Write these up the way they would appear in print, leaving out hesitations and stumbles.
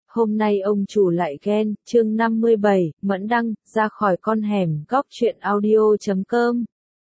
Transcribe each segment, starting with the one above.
hôm nay ông chủ lại ghen, chương 57, Mẫn Đăng, ra khỏi con hẻm, góc truyện audio.com.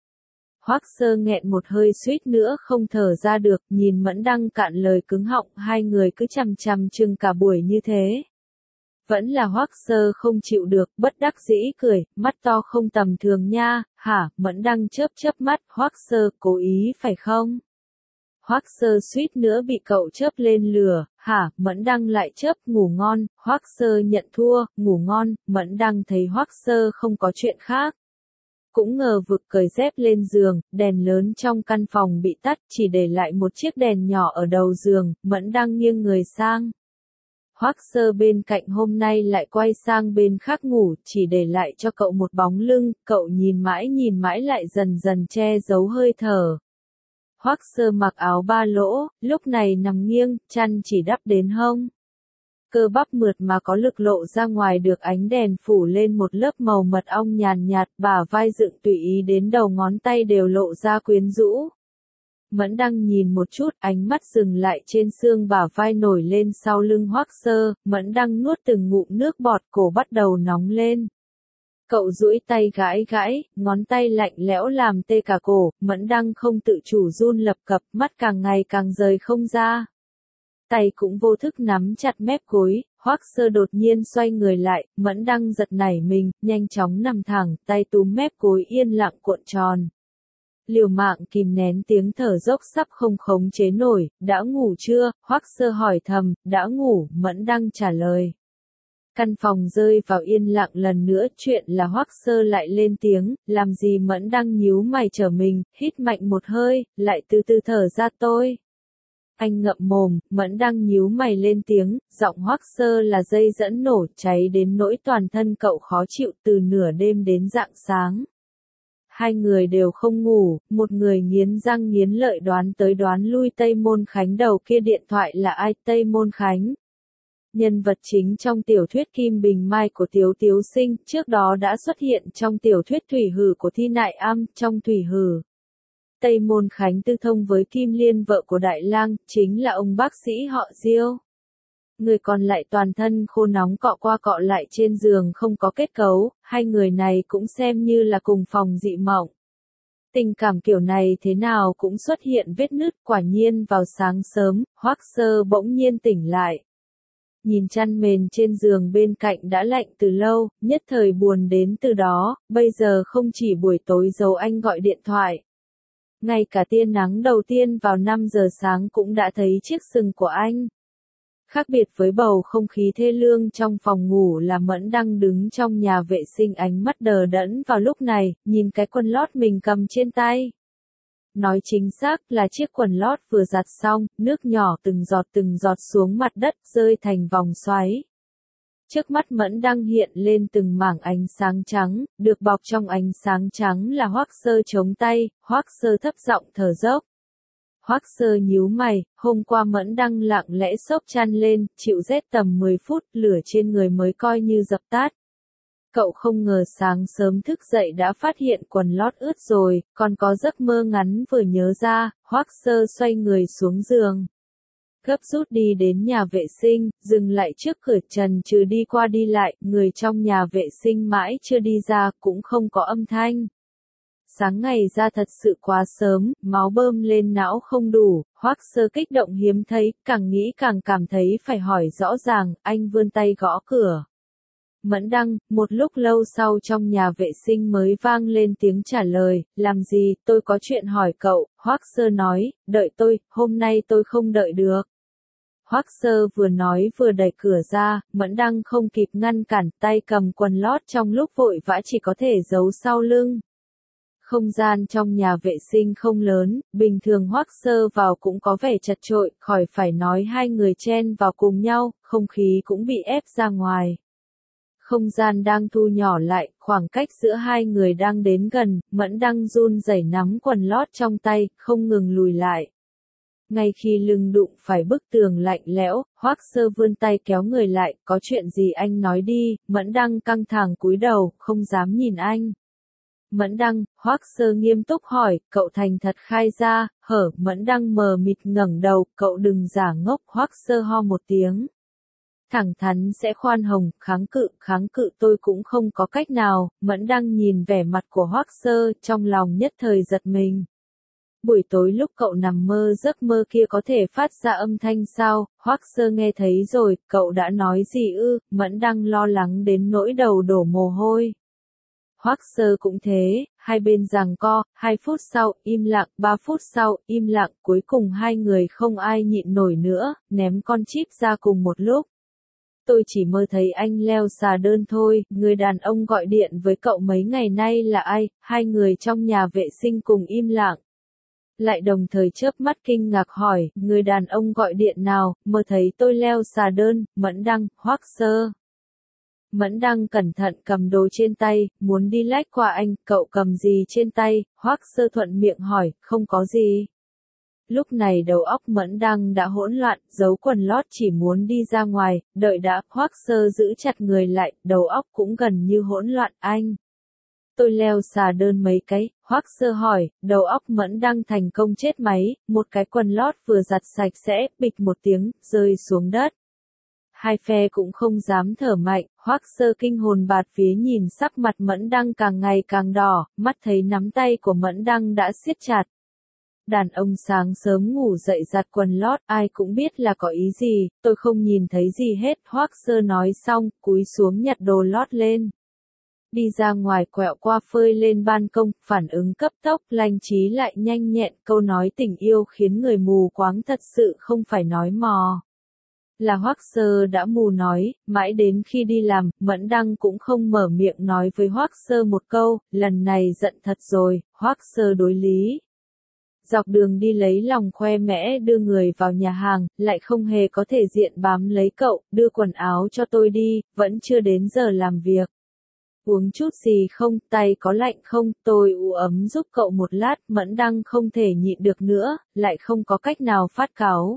Hoắc Sơ nghẹn một hơi suýt nữa không thở ra được, nhìn Mẫn Đăng cạn lời cứng họng, hai người cứ chằm chằm chừng cả buổi như thế. Vẫn là Hoắc Sơ không chịu được, bất đắc dĩ cười, mắt to không tầm thường nha, hả, Mẫn Đăng chớp chớp mắt, Hoắc Sơ, cố ý phải không? Hoắc Sơ suýt nữa bị cậu chớp lên lửa, hả, Mẫn Đăng lại chớp, ngủ ngon, Hoắc Sơ nhận thua, ngủ ngon, Mẫn Đăng thấy Hoắc Sơ không có chuyện khác. Cũng ngờ vực cởi dép lên giường, đèn lớn trong căn phòng bị tắt, chỉ để lại một chiếc đèn nhỏ ở đầu giường, Mẫn Đăng nghiêng người sang. Hoắc Sơ bên cạnh hôm nay lại quay sang bên khác ngủ, chỉ để lại cho cậu một bóng lưng, cậu nhìn mãi lại dần dần che giấu hơi thở. Hoắc Sơ mặc áo ba lỗ, lúc này nằm nghiêng, chăn chỉ đắp đến hông. Cơ bắp mượt mà có lực lộ ra ngoài được ánh đèn phủ lên một lớp màu mật ong nhàn nhạt, bả vai dựng tùy ý đến đầu ngón tay đều lộ ra quyến rũ. Mẫn Đăng nhìn một chút, ánh mắt dừng lại trên xương bả vai nổi lên sau lưng Hoắc Sơ, Mẫn Đăng nuốt từng ngụm nước bọt, cổ bắt đầu nóng lên. Cậu duỗi tay gãi, ngón tay lạnh lẽo làm tê cả cổ, Mẫn Đăng không tự chủ run lập cập, mắt càng ngày càng rời không ra. Tay cũng vô thức nắm chặt mép gối, Hoắc Sơ đột nhiên xoay người lại, Mẫn Đăng giật nảy mình, nhanh chóng nằm thẳng, tay túm mép gối yên lặng cuộn tròn. Liều mạng kìm nén tiếng thở dốc sắp không khống chế nổi, đã ngủ chưa, Hoắc Sơ hỏi thầm, đã ngủ, Mẫn Đăng trả lời. Căn phòng rơi vào yên lặng lần nữa, chuyện là Hoắc Sơ lại lên tiếng, làm gì Mẫn Đăng nhíu mày trở mình, hít mạnh một hơi, lại từ từ thở ra tôi. Anh ngậm mồm, Mẫn Đăng nhíu mày lên tiếng, giọng Hoắc Sơ là dây dẫn nổ, cháy đến nỗi toàn thân cậu khó chịu từ nửa đêm đến rạng sáng. Hai người đều không ngủ, một người nghiến răng nghiến lợi đoán tới đoán lui Tây Môn Khánh, đầu kia điện thoại là ai? Tây Môn Khánh. Nhân vật chính trong tiểu thuyết Kim Bình Mai của Tiếu Tiếu Sinh, trước đó đã xuất hiện trong tiểu thuyết Thủy Hử của Thi Nại Am, trong Thủy Hử. Tây Môn Khánh tư thông với Kim Liên, vợ của Đại Lang, chính là ông bác sĩ họ Diêu. Người còn lại toàn thân khô nóng cọ qua cọ lại trên giường không có kết cấu, hai người này cũng xem như là cùng phòng dị mộng. Tình cảm kiểu này thế nào cũng xuất hiện vết nứt, quả nhiên vào sáng sớm, Hoắc Sơ bỗng nhiên tỉnh lại. Nhìn chăn mền trên giường bên cạnh đã lạnh từ lâu, nhất thời buồn đến từ đó, bây giờ không chỉ buổi tối giấu anh gọi điện thoại. Ngay cả tia nắng đầu tiên vào 5 giờ sáng cũng đã thấy chiếc sừng của anh. Khác biệt với bầu không khí thê lương trong phòng ngủ là Mẫn Đăng đứng trong nhà vệ sinh, ánh mắt đờ đẫn vào lúc này, nhìn cái quần lót mình cầm trên tay. Nói chính xác là chiếc quần lót vừa giặt xong, nước nhỏ từng giọt xuống mặt đất, rơi thành vòng xoáy. Trước mắt Mẫn Đăng hiện lên từng mảng ánh sáng trắng, được bọc trong ánh sáng trắng là Hoắc Sơ chống tay, Hoắc Sơ thấp giọng thở dốc. Hoắc Sơ nhíu mày, hôm qua Mẫn Đăng lặng lẽ xốc chăn lên, chịu rét tầm 10 phút, lửa trên người mới coi như dập tắt. Cậu không ngờ sáng sớm thức dậy đã phát hiện quần lót ướt rồi, còn có giấc mơ ngắn vừa nhớ ra, Hoắc Sơ xoay người xuống giường. Gấp rút đi đến nhà vệ sinh, dừng lại trước cửa, trần trừ đi qua đi lại, người trong nhà vệ sinh mãi chưa đi ra, cũng không có âm thanh. Sáng ngày ra thật sự quá sớm, máu bơm lên não không đủ, Hoắc Sơ kích động hiếm thấy, càng nghĩ càng cảm thấy phải hỏi rõ ràng, anh vươn tay gõ cửa. Mẫn Đăng, một lúc lâu sau trong nhà vệ sinh mới vang lên tiếng trả lời, làm gì, tôi có chuyện hỏi cậu, Hoắc Sơ nói, đợi tôi, hôm nay tôi không đợi được. Hoắc Sơ vừa nói vừa đẩy cửa ra, Mẫn Đăng không kịp ngăn cản, tay cầm quần lót trong lúc vội vã chỉ có thể giấu sau lưng. Không gian trong nhà vệ sinh không lớn, bình thường Hoắc Sơ vào cũng có vẻ chật chội, khỏi phải nói hai người chen vào cùng nhau, không khí cũng bị ép ra ngoài. Không gian đang thu nhỏ lại, khoảng cách giữa hai người đang đến gần, Mẫn Đăng run rẩy nắm quần lót trong tay, không ngừng lùi lại. Ngay khi lưng đụng phải bức tường lạnh lẽo, Hoắc Sơ vươn tay kéo người lại, có chuyện gì anh nói đi, Mẫn Đăng căng thẳng cúi đầu, không dám nhìn anh. Mẫn Đăng, Hoắc Sơ nghiêm túc hỏi, cậu thành thật khai ra, hở, Mẫn Đăng mờ mịt ngẩng đầu, cậu đừng giả ngốc, Hoắc Sơ ho một tiếng. thẳng thắn sẽ khoan hồng, kháng cự tôi cũng không có cách nào. Mẫn Đăng nhìn vẻ mặt của Hoắc Sơ, trong lòng nhất thời giật mình. Buổi tối lúc cậu nằm mơ giấc mơ kia có thể phát ra âm thanh sao? Hoắc Sơ nghe thấy rồi, cậu đã nói gì ư? Mẫn Đăng lo lắng đến nỗi đầu đổ mồ hôi. Hoắc Sơ cũng thế, hai bên giằng co, 2 phút sau, im lặng, 3 phút sau, im lặng, cuối cùng hai người không ai nhịn nổi nữa, ném con chip ra cùng một lúc. Tôi chỉ mơ thấy anh leo xà đơn thôi, người đàn ông gọi điện với cậu mấy ngày nay là ai? Hai người trong nhà vệ sinh cùng im lặng. Lại đồng thời chớp mắt kinh ngạc hỏi, người đàn ông gọi điện nào? Mơ thấy tôi leo xà đơn. Mẫn Đăng, Hoắc Sơ. Mẫn Đăng cẩn thận cầm đồ trên tay, muốn đi lách qua anh, cậu cầm gì trên tay? Hoắc Sơ thuận miệng hỏi, không có gì. Lúc này đầu óc Mẫn Đăng đã hỗn loạn, giấu quần lót chỉ muốn đi ra ngoài, đợi đã. Hoắc Sơ giữ chặt người lại, đầu óc cũng gần như hỗn loạn. Anh, tôi leo xà đơn mấy cái? Hoắc Sơ hỏi, đầu óc Mẫn Đăng thành công chết máy, một cái quần lót vừa giặt sạch sẽ, bịch một tiếng, rơi xuống đất. Hai phe cũng không dám thở mạnh, Hoắc Sơ kinh hồn bạt vía nhìn sắc mặt Mẫn Đăng càng ngày càng đỏ, mắt thấy nắm tay của Mẫn Đăng đã siết chặt. Đàn ông sáng sớm ngủ dậy giặt quần lót, ai cũng biết là có ý gì, tôi không nhìn thấy gì hết. Hoắc Sơ nói xong, cúi xuống nhặt đồ lót lên. Đi ra ngoài quẹo qua phơi lên ban công, phản ứng cấp tốc, lanh trí lại nhanh nhẹn, câu nói tình yêu khiến người mù quáng thật sự không phải nói mò. Là Hoắc Sơ đã mù nói, mãi đến khi đi làm, Mẫn Đăng cũng không mở miệng nói với Hoắc Sơ một câu, lần này giận thật rồi. Hoắc Sơ đối lý. Dọc đường đi lấy lòng khoe mẽ đưa người vào nhà hàng, lại không hề có thể diện bám lấy cậu, đưa quần áo cho tôi đi, vẫn chưa đến giờ làm việc. Uống chút gì không, tay có lạnh không, tôi u ấm giúp cậu một lát. Mẫn Đăng không thể nhịn được nữa, lại không có cách nào phát cáu.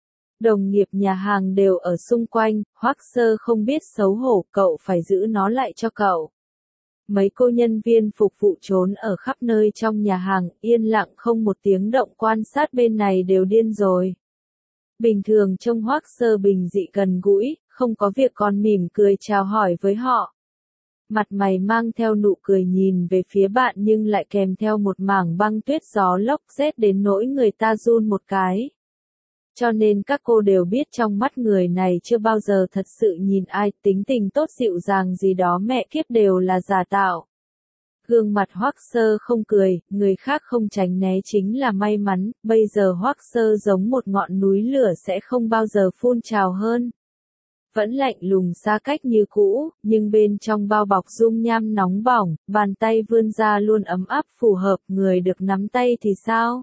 Đồng nghiệp nhà hàng đều ở xung quanh, Hoắc Sơ không biết xấu hổ, cậu phải giữ nó lại cho cậu. Mấy cô nhân viên phục vụ trốn ở khắp nơi trong nhà hàng, yên lặng không một tiếng động quan sát bên này đều điên rồi. Bình thường trông Hoắc Sơ bình dị gần gũi, không có việc còn mỉm cười chào hỏi với họ. Mặt mày mang theo nụ cười nhìn về phía bạn nhưng lại kèm theo một mảng băng tuyết gió lốc rét đến nỗi người ta run một cái. Cho nên các cô đều biết trong mắt người này chưa bao giờ thật sự nhìn ai, tính tình tốt dịu dàng gì đó mẹ kiếp đều là giả tạo. Gương mặt Hoắc Sơ không cười, người khác không tránh né chính là may mắn, bây giờ Hoắc Sơ giống một ngọn núi lửa sẽ không bao giờ phun trào hơn. Vẫn lạnh lùng xa cách như cũ, nhưng bên trong bao bọc dung nham nóng bỏng, bàn tay vươn ra luôn ấm áp phù hợp, người được nắm tay thì sao?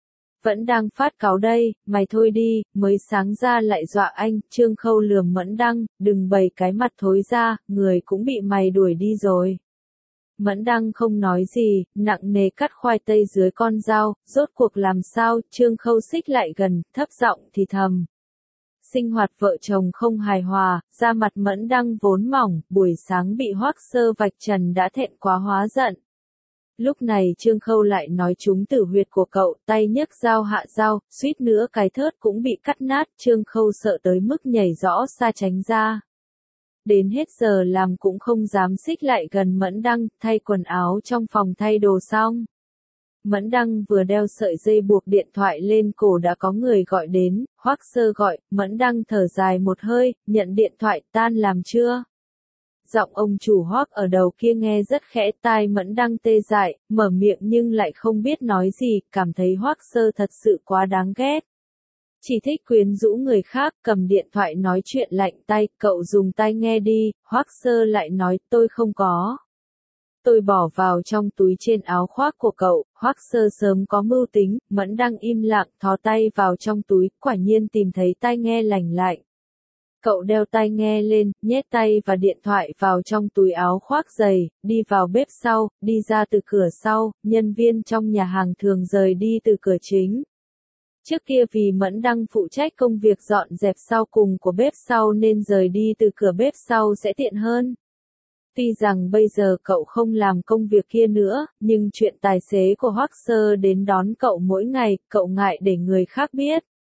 Vẫn đang phát cáu đây, mày thôi đi, mới sáng ra lại dọa anh. Trương Khâu lườm Mẫn Đăng, đừng bày cái mặt thối ra, người cũng bị mày đuổi đi rồi. Mẫn Đăng không nói gì, nặng nề cắt khoai tây dưới con dao, rốt cuộc làm sao? Trương Khâu xích lại gần, thấp giọng thì thầm. Sinh hoạt vợ chồng không hài hòa, da mặt Mẫn Đăng vốn mỏng, buổi sáng bị Hoắc Sơ vạch trần đã thẹn quá hóa giận. Lúc này Trương Khâu lại nói trúng tử huyệt của cậu, tay nhấc dao hạ dao, suýt nữa cái thớt cũng bị cắt nát. Trương Khâu sợ tới mức nhảy rõ xa tránh ra. Đến hết giờ làm cũng không dám xích lại gần Mẫn Đăng, thay quần áo trong phòng thay đồ xong. Mẫn Đăng vừa đeo sợi dây buộc điện thoại lên cổ đã có người gọi đến. Hoắc Sơ gọi, Mẫn Đăng thở dài một hơi, nhận điện thoại. Tan làm chưa? Giọng ông chủ Hoắc ở đầu kia nghe rất khẽ, tai Mẫn Đăng tê dại, mở miệng nhưng lại không biết nói gì, cảm thấy Hoắc Sơ thật sự quá đáng ghét. Chỉ thích quyến rũ người khác, cầm điện thoại nói chuyện lạnh tay, cậu dùng tai nghe đi. Hoắc Sơ lại nói, tôi không có. Tôi bỏ vào trong túi trên áo khoác của cậu. Hoắc Sơ sớm có mưu tính. Mẫn Đăng im lặng, thò tay vào trong túi, quả nhiên tìm thấy tai nghe lành lạnh. Cậu đeo tai nghe lên, nhét tay và điện thoại vào trong túi áo khoác giày, đi vào bếp sau, đi ra từ cửa sau. Nhân viên trong nhà hàng thường rời đi từ cửa chính. Trước kia vì Mẫn Đăng phụ trách công việc dọn dẹp sau cùng của bếp sau nên rời đi từ cửa bếp sau sẽ tiện hơn. Tuy rằng bây giờ cậu không làm công việc kia nữa, nhưng chuyện tài xế của Hoắc Sơ đến đón cậu mỗi ngày, cậu ngại để người khác biết.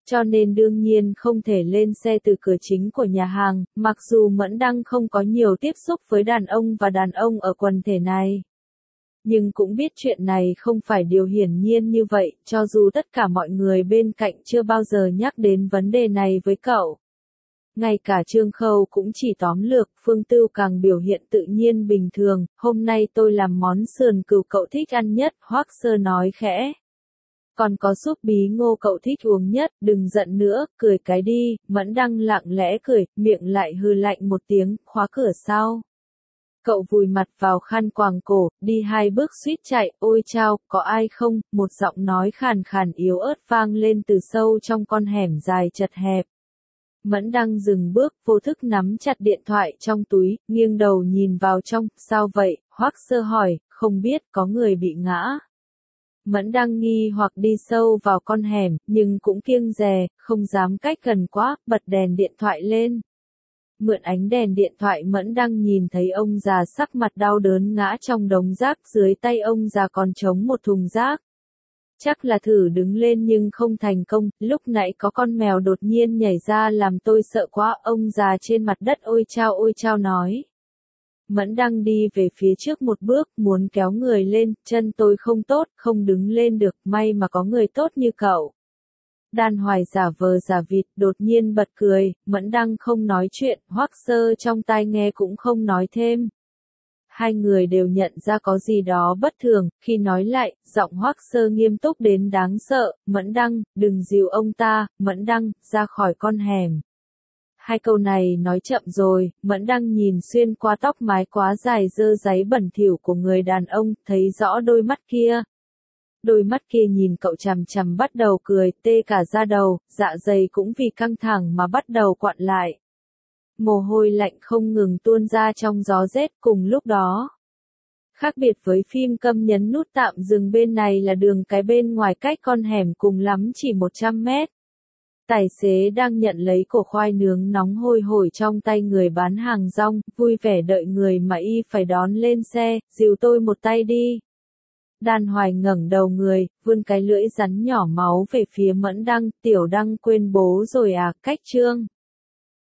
cho nên đương nhiên không thể lên xe từ cửa chính của nhà hàng, mặc dù Mẫn Đăng không có nhiều tiếp xúc với đàn ông và đàn ông ở quần thể này. Nhưng cũng biết chuyện này không phải điều hiển nhiên như vậy, cho dù tất cả mọi người bên cạnh chưa bao giờ nhắc đến vấn đề này với cậu. Ngay cả Trương Khâu cũng chỉ tóm lược, Phương Tưu càng biểu hiện tự nhiên bình thường, hôm nay tôi làm món sườn cừu cậu thích ăn nhất, Hoắc Sơ nói khẽ. Còn có súp bí ngô cậu thích uống nhất, đừng giận nữa, cười cái đi, Mẫn Đăng lặng lẽ cười, miệng lại hừ lạnh một tiếng, khóa cửa sau. Cậu vùi mặt vào khăn quàng cổ, đi 2 bước suýt chạy, ôi chao, có ai không, một giọng nói khàn khàn yếu ớt vang lên từ sâu trong con hẻm dài chật hẹp. Mẫn Đăng dừng bước, vô thức nắm chặt điện thoại trong túi, nghiêng đầu nhìn vào trong, sao vậy, Hoắc Sơ hỏi, không biết, có người bị ngã. Mẫn Đăng nghi hoặc đi sâu vào con hẻm, nhưng cũng kiêng dè, không dám cách gần quá, bật đèn điện thoại lên. Mượn ánh đèn điện thoại Mẫn Đăng nhìn thấy ông già sắc mặt đau đớn ngã trong đống rác, dưới tay ông già còn trống một thùng rác. Chắc là thử đứng lên nhưng không thành công, lúc nãy có con mèo đột nhiên nhảy ra làm tôi sợ quá, ông già trên mặt đất ôi chao nói. Mẫn Đăng đi về phía trước một bước, muốn kéo người lên, chân tôi không tốt, không đứng lên được, may mà có người tốt như cậu. Đan Hoài giả vờ giả vịt, đột nhiên bật cười, Mẫn Đăng không nói chuyện, Hoắc Sơ trong tai nghe cũng không nói thêm. Hai người đều nhận ra có gì đó bất thường, khi nói lại, giọng Hoắc Sơ nghiêm túc đến đáng sợ, Mẫn Đăng, đừng dìu ông ta, Mẫn Đăng, ra khỏi con hẻm. Hai câu này nói chậm rồi, Mẫn Đăng nhìn xuyên qua tóc mái quá dài dơ dáy bẩn thỉu của người đàn ông, thấy rõ đôi mắt kia. Đôi mắt kia nhìn cậu chằm chằm bắt đầu cười, tê cả da đầu, dạ dày cũng vì căng thẳng mà bắt đầu quặn lại. Mồ hôi lạnh không ngừng tuôn ra trong gió rét cùng lúc đó. Khác biệt với phim Câm nhấn nút tạm dừng bên này là đường cái bên ngoài cách con hẻm cùng lắm chỉ 100 mét. Tài xế đang nhận lấy cổ khoai nướng nóng hôi hổi trong tay người bán hàng rong, vui vẻ đợi người mà y phải đón lên xe, dìu tôi một tay đi. Đan Hoài ngẩng đầu người, vươn cái lưỡi rắn nhỏ máu về phía Mẫn Đăng, Tiểu Đăng quên bố rồi à, cách Trương.